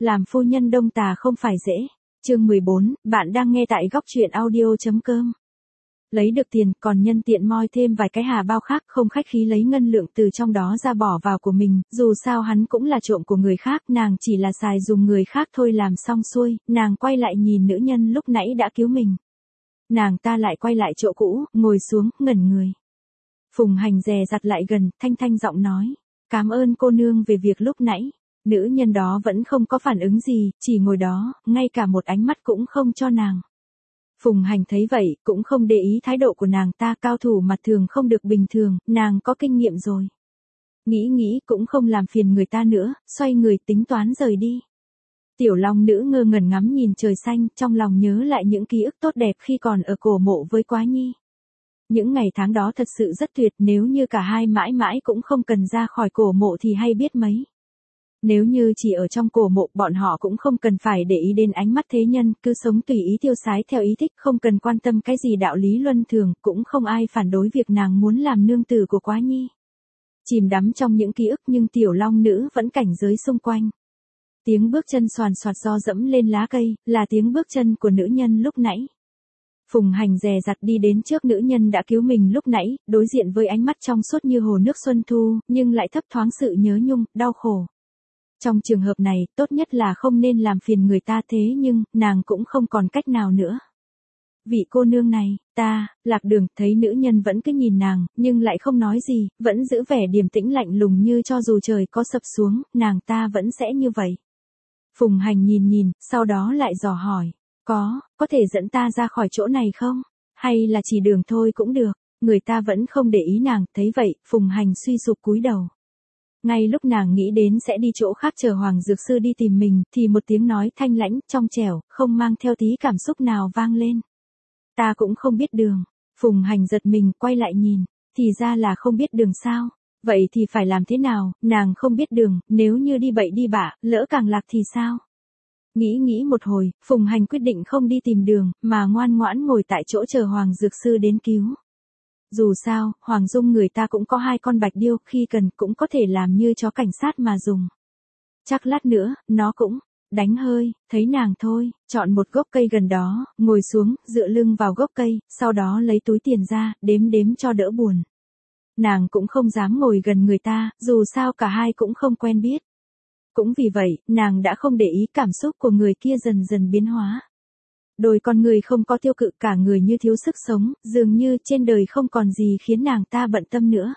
Làm phu nhân đông tà không phải dễ. Chương 14, bạn đang nghe tại góc truyện audio.com. Lấy được tiền, còn nhân tiện moi thêm vài cái hà bao khác, không khách khí lấy ngân lượng từ trong đó ra bỏ vào của mình, dù sao hắn cũng là trộm của người khác, nàng chỉ là xài dùng người khác thôi. Làm xong xuôi, nàng quay lại nhìn nữ nhân lúc nãy đã cứu mình. Nàng ta lại quay lại chỗ cũ, ngồi xuống, ngẩn người. Phùng Hành dè dặt lại gần, thanh thanh giọng nói, cảm ơn cô nương về việc lúc nãy. Nữ nhân đó vẫn không có phản ứng gì, chỉ ngồi đó, ngay cả một ánh mắt cũng không cho nàng. Phùng Hành thấy vậy, cũng không để ý thái độ của nàng ta, cao thủ mặt thường không được bình thường, nàng có kinh nghiệm rồi. Nghĩ cũng không làm phiền người ta nữa, xoay người tính toán rời đi. Tiểu Long nữ ngơ ngẩn ngắm nhìn trời xanh, trong lòng nhớ lại những ký ức tốt đẹp khi còn ở cổ mộ với Quá Nhi. Những ngày tháng đó thật sự rất tuyệt, nếu như cả hai mãi mãi cũng không cần ra khỏi cổ mộ thì hay biết mấy. Nếu như chỉ ở trong cổ mộ, bọn họ cũng không cần phải để ý đến ánh mắt thế nhân, cứ sống tùy ý tiêu sái theo ý thích, không cần quan tâm cái gì đạo lý luân thường, cũng không ai phản đối việc nàng muốn làm nương tử của Quá Nhi. Chìm đắm trong những ký ức nhưng Tiểu Long nữ vẫn cảnh giới xung quanh. Tiếng bước chân xoàn xoạt do dẫm lên lá cây, là tiếng bước chân của nữ nhân lúc nãy. Phùng Hành dè dặt đi đến trước nữ nhân đã cứu mình lúc nãy, đối diện với ánh mắt trong suốt như hồ nước xuân thu, nhưng lại thấp thoáng sự nhớ nhung, đau khổ. Trong trường hợp này, tốt nhất là không nên làm phiền người ta, thế nhưng, nàng cũng không còn cách nào nữa. Vị cô nương này, Lạc Đường, thấy nữ nhân vẫn cứ nhìn nàng, nhưng lại không nói gì, vẫn giữ vẻ điềm tĩnh lạnh lùng như cho dù trời có sập xuống, nàng ta vẫn sẽ như vậy. Phùng Hành nhìn, sau đó lại dò hỏi, có thể dẫn ta ra khỏi chỗ này không? Hay là chỉ đường thôi cũng được? Người ta vẫn không để ý nàng, thấy vậy, Phùng Hành suy sụp cúi đầu. Ngay lúc nàng nghĩ đến sẽ đi chỗ khác chờ Hoàng Dược Sư đi tìm mình, thì một tiếng nói thanh lãnh, trong trẻo, không mang theo tí cảm xúc nào vang lên. Ta cũng không biết đường. Phùng Hành giật mình, quay lại nhìn, thì ra là không biết đường sao? Vậy thì phải làm thế nào? Nàng không biết đường, nếu như đi bậy đi bạ, lỡ càng lạc thì sao? Nghĩ một hồi, Phùng Hành quyết định không đi tìm đường, mà ngoan ngoãn ngồi tại chỗ chờ Hoàng Dược Sư đến cứu. Dù sao, Hoàng Dung người ta cũng có 2 con bạch điêu, khi cần cũng có thể làm như chó cảnh sát mà dùng. Chắc lát nữa, nó cũng đánh hơi, thấy nàng thôi, chọn một gốc cây gần đó, ngồi xuống, dựa lưng vào gốc cây, sau đó lấy túi tiền ra, đếm cho đỡ buồn. Nàng cũng không dám ngồi gần người ta, dù sao cả hai cũng không quen biết. Cũng vì vậy, nàng đã không để ý cảm xúc của người kia dần dần biến hóa. Đôi con người không có tiêu cự, cả người như thiếu sức sống, dường như trên đời không còn gì khiến nàng ta bận tâm nữa.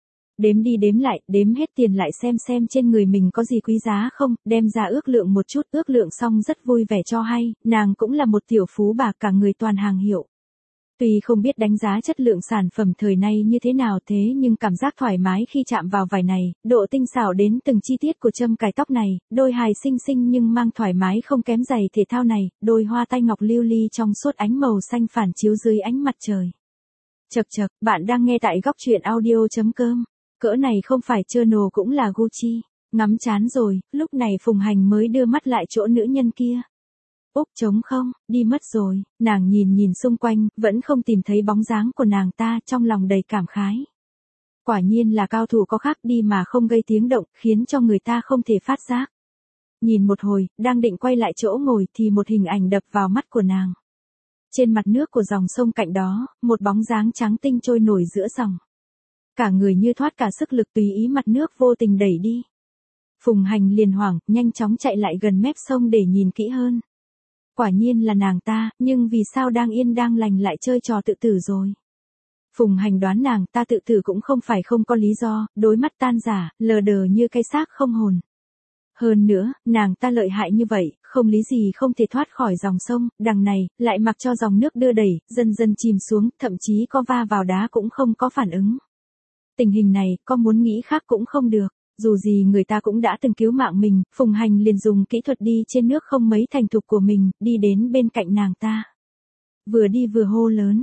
Đếm đi đếm lại, đếm hết tiền lại xem trên người mình có gì quý giá không, đem ra ước lượng một chút, ước lượng xong rất vui vẻ cho hay, nàng cũng là một tiểu phú bà, cả người toàn hàng hiệu. Tuy không biết đánh giá chất lượng sản phẩm thời nay như thế nào, thế nhưng cảm giác thoải mái khi chạm vào vải này, độ tinh xảo đến từng chi tiết của châm cài tóc này, đôi hài xinh xinh nhưng mang thoải mái không kém giày thể thao này, đôi hoa tai ngọc lưu ly trong suốt ánh màu xanh phản chiếu dưới ánh mặt trời. Chậc, bạn đang nghe tại góc truyện audio.com. Cỡ này không phải Chanel cũng là Gucci. Ngắm chán rồi, lúc này Phùng Hành mới đưa mắt lại chỗ nữ nhân kia. Úc trống không, đi mất rồi. Nàng nhìn xung quanh, vẫn không tìm thấy bóng dáng của nàng ta, trong lòng đầy cảm khái. Quả nhiên là cao thủ có khác, đi mà không gây tiếng động, khiến cho người ta không thể phát giác. Nhìn một hồi, đang định quay lại chỗ ngồi thì một hình ảnh đập vào mắt của nàng. Trên mặt nước của dòng sông cạnh đó, một bóng dáng trắng tinh trôi nổi giữa dòng. Cả người như thoát cả sức lực, tùy ý mặt nước vô tình đẩy đi. Phùng Hành liền hoảng, nhanh chóng chạy lại gần mép sông để nhìn kỹ hơn. Quả nhiên là nàng ta, nhưng vì sao đang yên đang lành lại chơi trò tự tử rồi? Phùng Hành đoán nàng ta tự tử cũng không phải không có lý do, đôi mắt tan rã, lờ đờ như cái xác không hồn. Hơn nữa, nàng ta lợi hại như vậy, không lý gì không thể thoát khỏi dòng sông, đằng này, lại mặc cho dòng nước đưa đẩy, dần dần chìm xuống, thậm chí có va vào đá cũng không có phản ứng. Tình hình này, có muốn nghĩ khác cũng không được. Dù gì người ta cũng đã từng cứu mạng mình, Phùng Hành liền dùng kỹ thuật đi trên nước không mấy thành thục của mình, đi đến bên cạnh nàng ta. Vừa đi vừa hô lớn,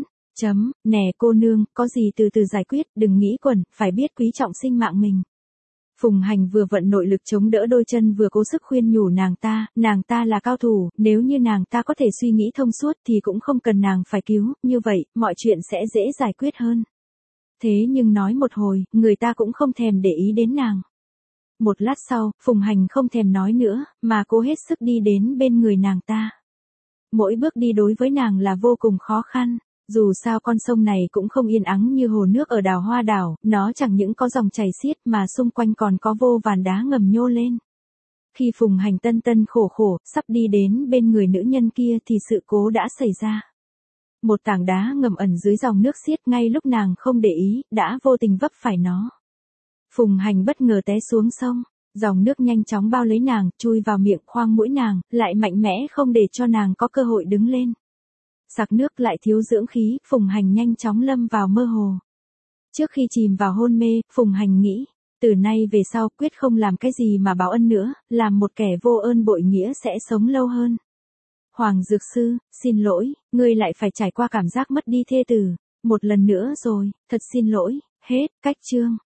nè cô nương, có gì từ từ giải quyết, đừng nghĩ quẩn, phải biết quý trọng sinh mạng mình. Phùng Hành vừa vận nội lực chống đỡ đôi chân vừa cố sức khuyên nhủ nàng ta là cao thủ, nếu như nàng ta có thể suy nghĩ thông suốt thì cũng không cần nàng phải cứu, như vậy, mọi chuyện sẽ dễ giải quyết hơn. Thế nhưng nói một hồi, người ta cũng không thèm để ý đến nàng. Một lát sau, Phùng Hành không thèm nói nữa, mà cố hết sức đi đến bên người nàng ta. Mỗi bước đi đối với nàng là vô cùng khó khăn. Dù sao con sông này cũng không yên ắng như hồ nước ở đảo Hoa Đảo, nó chẳng những có dòng chảy xiết mà xung quanh còn có vô vàn đá ngầm nhô lên. Khi Phùng Hành tân tân khổ khổ, sắp đi đến bên người nữ nhân kia thì sự cố đã xảy ra. Một tảng đá ngầm ẩn dưới dòng nước xiết ngay lúc nàng không để ý, đã vô tình vấp phải nó. Phùng Hành bất ngờ té xuống sông, dòng nước nhanh chóng bao lấy nàng, chui vào miệng khoang mũi nàng, lại mạnh mẽ không để cho nàng có cơ hội đứng lên. Sặc nước lại thiếu dưỡng khí, Phùng Hành nhanh chóng lâm vào mơ hồ. Trước khi chìm vào hôn mê, Phùng Hành nghĩ, từ nay về sau quyết không làm cái gì mà báo ân nữa, làm một kẻ vô ơn bội nghĩa sẽ sống lâu hơn. Hoàng Dược Sư, xin lỗi, ngươi lại phải trải qua cảm giác mất đi thê tử, một lần nữa rồi, thật xin lỗi, hết, cách chương.